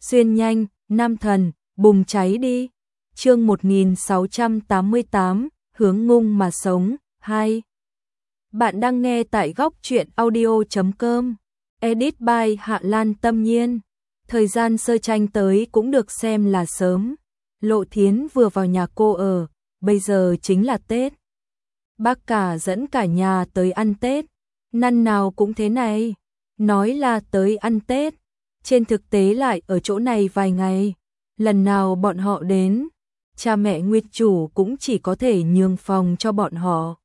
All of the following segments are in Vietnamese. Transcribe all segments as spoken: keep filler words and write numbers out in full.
Xuyên nhanh, nam thần, bùng cháy đi. Chương một nghìn sáu trăm tám mươi tám, hướng ngung mà sống, hai. Bạn đang nghe tại góc truyện audio chấm com. Edit by Hạ Lan Tâm Nhiên. Thời gian sơ tranh tới cũng được xem là sớm. Lộ Thiến vừa vào nhà cô ở, bây giờ chính là Tết. Bác cả dẫn cả nhà tới ăn Tết. Năm nào cũng thế này, nói là tới ăn Tết, trên thực tế lại ở chỗ này vài ngày. Lần nào bọn họ đến, cha mẹ nguyên chủ cũng chỉ có thể nhường phòng cho bọn họ.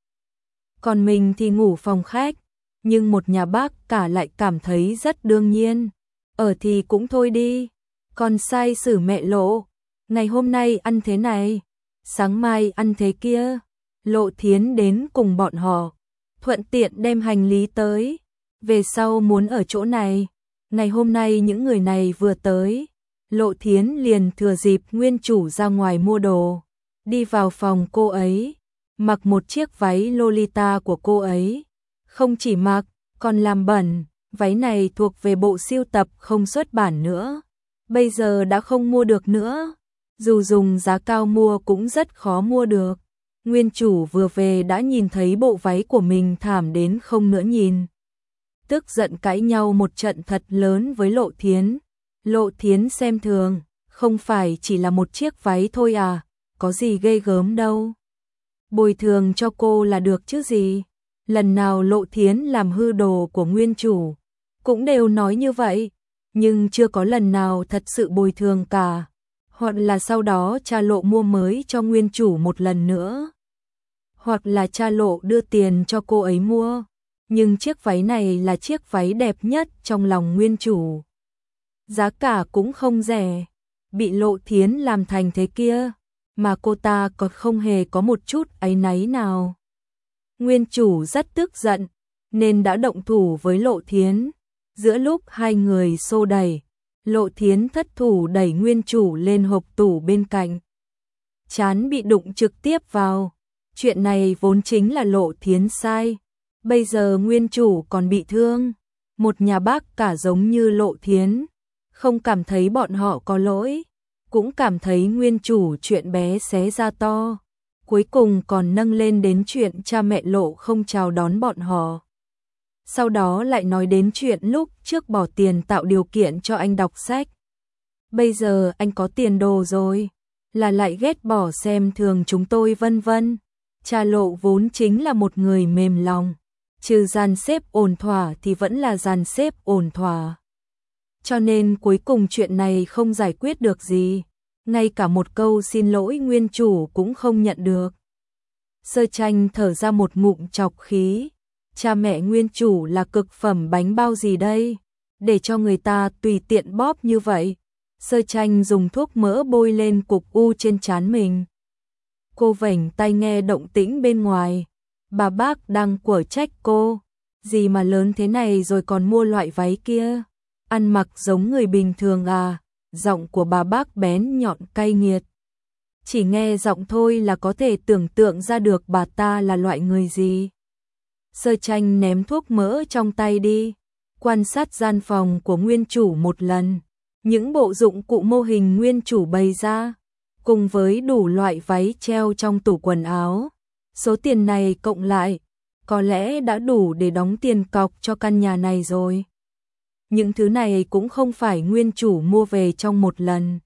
Còn mình thì ngủ phòng khách, nhưng một nhà bác cả lại cảm thấy rất đương nhiên. Ở thì cũng thôi đi, còn sai xử mẹ Lộ. Ngày hôm nay ăn thế này, sáng mai ăn thế kia. Lộ Thiến đến cùng bọn họ, thuận tiện đem hành lý tới. Về sau muốn ở chỗ này. Ngày hôm nay những người này vừa tới, Lộ Thiến liền thừa dịp nguyên chủ ra ngoài mua đồ, đi vào phòng cô ấy, mặc một chiếc váy Lolita của cô ấy. Không chỉ mặc, còn làm bẩn, váy này thuộc về bộ sưu tập không xuất bản nữa. Bây giờ đã không mua được nữa, dù dùng giá cao mua cũng rất khó mua được. Nguyên chủ vừa về đã nhìn thấy bộ váy của mình thảm đến không nữa nhìn. Tức giận cãi nhau một trận thật lớn với Lộ Thiến. Lộ Thiến xem thường, không phải chỉ là một chiếc váy thôi à, có gì ghê gớm đâu. Bồi thường cho cô là được chứ gì. Lần nào Lộ Thiến làm hư đồ của nguyên chủ, cũng đều nói như vậy, nhưng chưa có lần nào thật sự bồi thường cả. Hoặc là sau đó cha Lộ mua mới cho nguyên chủ một lần nữa, hoặc là cha Lộ đưa tiền cho cô ấy mua. Nhưng chiếc váy này là chiếc váy đẹp nhất trong lòng nguyên chủ. Giá cả cũng không rẻ, bị Lộ Thiến làm thành thế kia, mà cô ta còn không hề có một chút áy náy nào. Nguyên chủ rất tức giận, nên đã động thủ với Lộ Thiến. Giữa lúc hai người xô đẩy, Lộ Thiến thất thủ đẩy nguyên chủ lên hộc tủ bên cạnh. Trán bị đụng trực tiếp vào. Chuyện này vốn chính là Lộ Thiến sai. Bây giờ nguyên chủ còn bị thương. Một nhà bác cả giống như Lộ Thiến, không cảm thấy bọn họ có lỗi, cũng cảm thấy nguyên chủ chuyện bé xé ra to. Cuối cùng còn nâng lên đến chuyện cha mẹ Lộ không chào đón bọn họ. Sau đó lại nói đến chuyện lúc trước bỏ tiền tạo điều kiện cho anh đọc sách. Bây giờ anh có tiền đồ rồi, là lại ghét bỏ xem thường chúng tôi vân vân. Cha Lộ vốn chính là một người mềm lòng, trừ dàn xếp ổn thỏa thì vẫn là dàn xếp ổn thỏa. Cho nên cuối cùng chuyện này không giải quyết được gì, ngay cả một câu xin lỗi nguyên chủ cũng không nhận được. Sơ tranh thở ra một ngụm trọc khí. Cha mẹ nguyên chủ là cực phẩm bánh bao gì đây, để cho người ta tùy tiện bóp như vậy. Sơ tranh dùng thuốc mỡ bôi lên cục u trên trán mình. Cô vểnh tai nghe động tĩnh bên ngoài. Bà bác đang quở trách cô, gì mà lớn thế này rồi còn mua loại váy kia, ăn mặc giống người bình thường à. Giọng của bà bác bén nhọn cay nghiệt. Chỉ nghe giọng thôi là có thể tưởng tượng ra được bà ta là loại người gì. Sơ tranh ném thuốc mỡ trong tay đi, quan sát gian phòng của nguyên chủ một lần. Những bộ dụng cụ mô hình nguyên chủ bày ra, cùng với đủ loại váy treo trong tủ quần áo. Số tiền này cộng lại, có lẽ đã đủ để đóng tiền cọc cho căn nhà này rồi. Những thứ này cũng không phải nguyên chủ mua về trong một lần,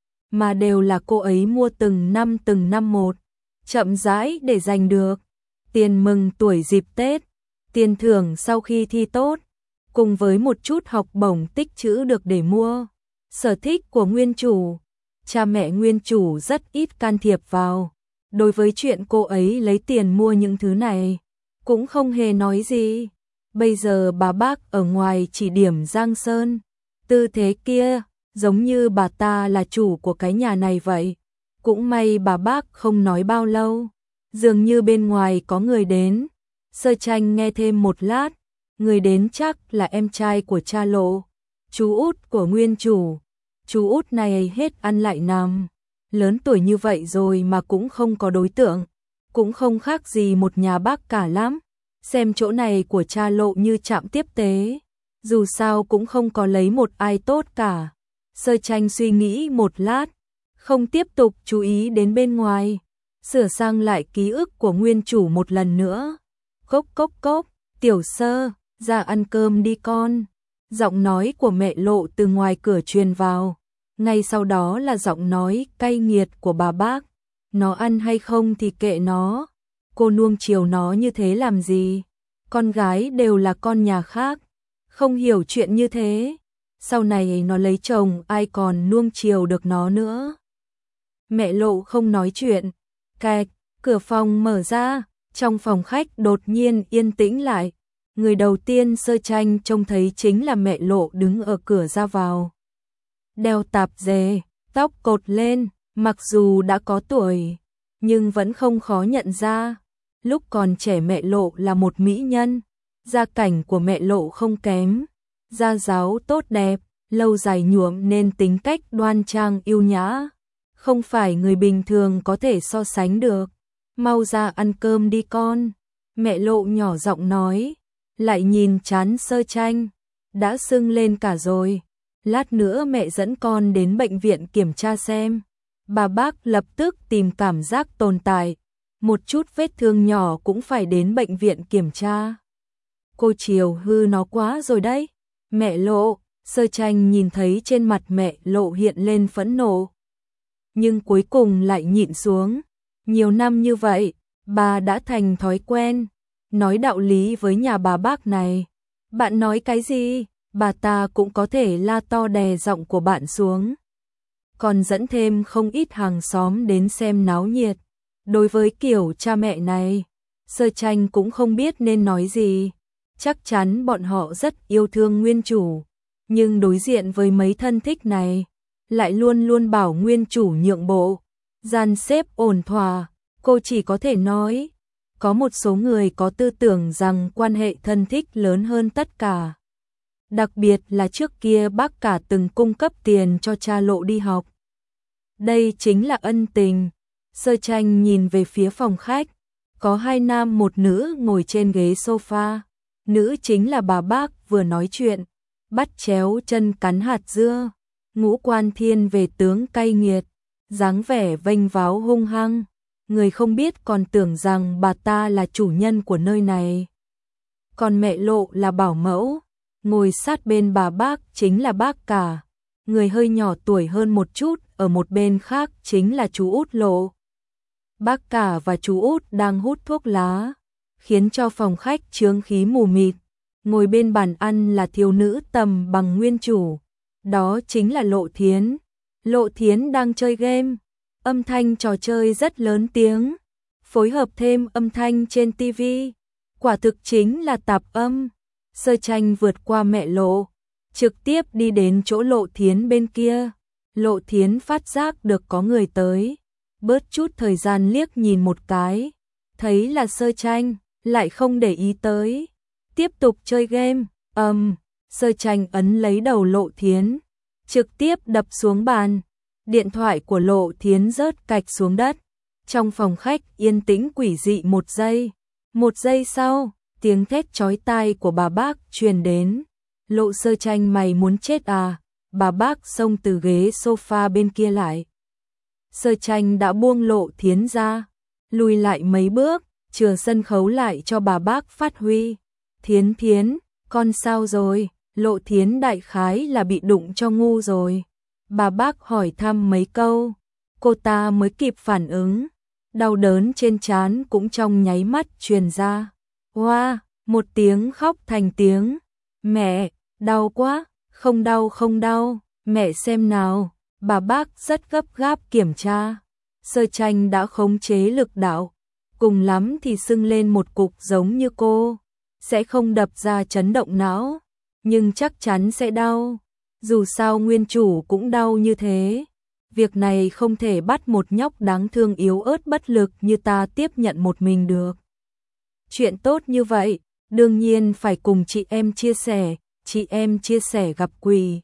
mà đều là cô ấy mua từng năm từng năm một, chậm rãi để giành được. Tiền mừng tuổi dịp Tết, tiền thưởng sau khi thi tốt, cùng với một chút học bổng tích trữ được để mua. Sở thích của nguyên chủ, cha mẹ nguyên chủ rất ít can thiệp vào. Đối với chuyện cô ấy lấy tiền mua những thứ này, cũng không hề nói gì. Bây giờ bà bác ở ngoài chỉ điểm Giang Sơn, tư thế kia, giống như bà ta là chủ của cái nhà này vậy. Cũng may bà bác không nói bao lâu, dường như bên ngoài có người đến. Sơ tranh nghe thêm một lát, người đến chắc là em trai của cha Lộ, chú út của nguyên chủ. Chú út này hết ăn lại nằm, lớn tuổi như vậy rồi mà cũng không có đối tượng, cũng không khác gì một nhà bác cả lắm. Xem chỗ này của cha Lộ như trạm tiếp tế, dù sao cũng không có lấy một ai tốt cả. Sơ Tranh suy nghĩ một lát, không tiếp tục chú ý đến bên ngoài, sửa sang lại ký ức của nguyên chủ một lần nữa. Cốc cốc cốc, Tiểu Sơ, ra ăn cơm đi con. Giọng nói của mẹ Lộ từ ngoài cửa truyền vào, ngay sau đó là giọng nói cay nghiệt của bà Bác. Nó ăn hay không thì kệ nó, cô nuông chiều nó như thế làm gì? Con gái đều là con nhà khác, không hiểu chuyện như thế. Sau này nó lấy chồng ai còn nuông chiều được nó nữa. Mẹ Lộ không nói chuyện. Cạch, cửa phòng mở ra, trong phòng khách đột nhiên yên tĩnh lại. Người đầu tiên Sơ Tranh trông thấy chính là mẹ Lộ đứng ở cửa ra vào. Đeo tạp dề, tóc cột lên, mặc dù đã có tuổi, nhưng vẫn không khó nhận ra. Lúc còn trẻ mẹ Lộ là một mỹ nhân, gia cảnh của mẹ Lộ không kém, gia giáo tốt đẹp, lâu dài nhuộm nên tính cách đoan trang yêu nhã, không phải người bình thường có thể so sánh được. Mau ra ăn cơm đi con, mẹ Lộ nhỏ giọng nói, lại nhìn trán Sơ Tranh, đã sưng lên cả rồi, lát nữa mẹ dẫn con đến bệnh viện kiểm tra xem. Bà Bác lập tức tìm cảm giác tồn tại, một chút vết thương nhỏ cũng phải đến bệnh viện kiểm tra. Cô chiều hư nó quá rồi đấy. Mẹ Lộ, Sơ Tranh nhìn thấy trên mặt mẹ Lộ hiện lên phẫn nộ, nhưng cuối cùng lại nhịn xuống. Nhiều năm như vậy, bà đã thành thói quen nói đạo lý với nhà bà Bác này. Bạn nói cái gì, bà ta cũng có thể la to đè giọng của bạn xuống, còn dẫn thêm không ít hàng xóm đến xem náo nhiệt. Đối với kiểu cha mẹ này, Sơ Tranh cũng không biết nên nói gì. Chắc chắn bọn họ rất yêu thương nguyên chủ, nhưng đối diện với mấy thân thích này, lại luôn luôn bảo nguyên chủ nhượng bộ, dàn xếp ổn thỏa. Cô chỉ có thể nói, có một số người có tư tưởng rằng quan hệ thân thích lớn hơn tất cả. Đặc biệt là trước kia bác cả từng cung cấp tiền cho cha Lộ đi học. Đây chính là ân tình. Sơ Tranh nhìn về phía phòng khách, có hai nam một nữ ngồi trên ghế sofa. Nữ chính là bà Bác vừa nói chuyện, bắt chéo chân cắn hạt dưa, ngũ quan thiên về tướng cay nghiệt, dáng vẻ vênh váo hung hăng. Người không biết còn tưởng rằng bà ta là chủ nhân của nơi này. Còn mẹ Lộ là bảo mẫu, ngồi sát bên bà Bác chính là bác cả, người hơi nhỏ tuổi hơn một chút, ở một bên khác chính là chú út Lộ. Bác cả và chú út đang hút thuốc lá, khiến cho phòng khách chướng khí mù mịt. Ngồi bên bàn ăn là thiếu nữ tầm bằng nguyên chủ, đó chính là Lộ Thiến. Lộ Thiến đang chơi game, âm thanh trò chơi rất lớn tiếng, phối hợp thêm âm thanh trên tivi, quả thực chính là tạp âm. Sơ Tranh vượt qua mẹ Lộ, trực tiếp đi đến chỗ Lộ Thiến bên kia. Lộ Thiến phát giác được có người tới, bớt chút thời gian liếc nhìn một cái, thấy là Sơ Tranh, lại không để ý tới, tiếp tục chơi game. Ầm, um, Sơ Tranh ấn lấy đầu Lộ Thiến, trực tiếp đập xuống bàn. Điện thoại của Lộ Thiến rớt cạch xuống đất. Trong phòng khách yên tĩnh quỷ dị một giây. Một giây sau, tiếng thét chói tai của bà Bác truyền đến. Lộ Sơ Tranh, mày muốn chết à? Bà Bác xông từ ghế sofa bên kia lại. Sơ Tranh đã buông Lộ Thiến ra, lùi lại mấy bước, chừa sân khấu lại cho bà Bác phát huy. Thiến Thiến, con sao rồi? Lộ Thiến đại khái là bị đụng cho ngu rồi. Bà Bác hỏi thăm mấy câu, cô ta mới kịp phản ứng. Đau đớn trên trán cũng trong nháy mắt truyền ra. Hoa, wow, một tiếng khóc thành tiếng. Mẹ, đau quá, không đau không đau, mẹ xem nào. Bà Bác rất gấp gáp kiểm tra. Sơ Tranh đã khống chế lực đạo, cùng lắm thì sưng lên một cục giống như cô, sẽ không đập ra chấn động não, nhưng chắc chắn sẽ đau. Dù sao nguyên chủ cũng đau như thế. Việc này không thể bắt một nhóc đáng thương yếu ớt bất lực như ta tiếp nhận một mình được. Chuyện tốt như vậy, đương nhiên phải cùng chị em chia sẻ, chị em chia sẻ gặp quỷ.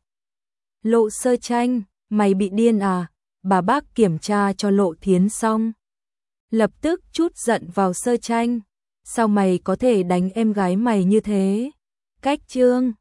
Lộ Sơ Tranh, mày bị điên à? Bà Bác kiểm tra cho Lộ Thiến xong, lập tức chút giận vào Sơ Tranh. Sao mày có thể đánh em gái mày như thế? Cách trương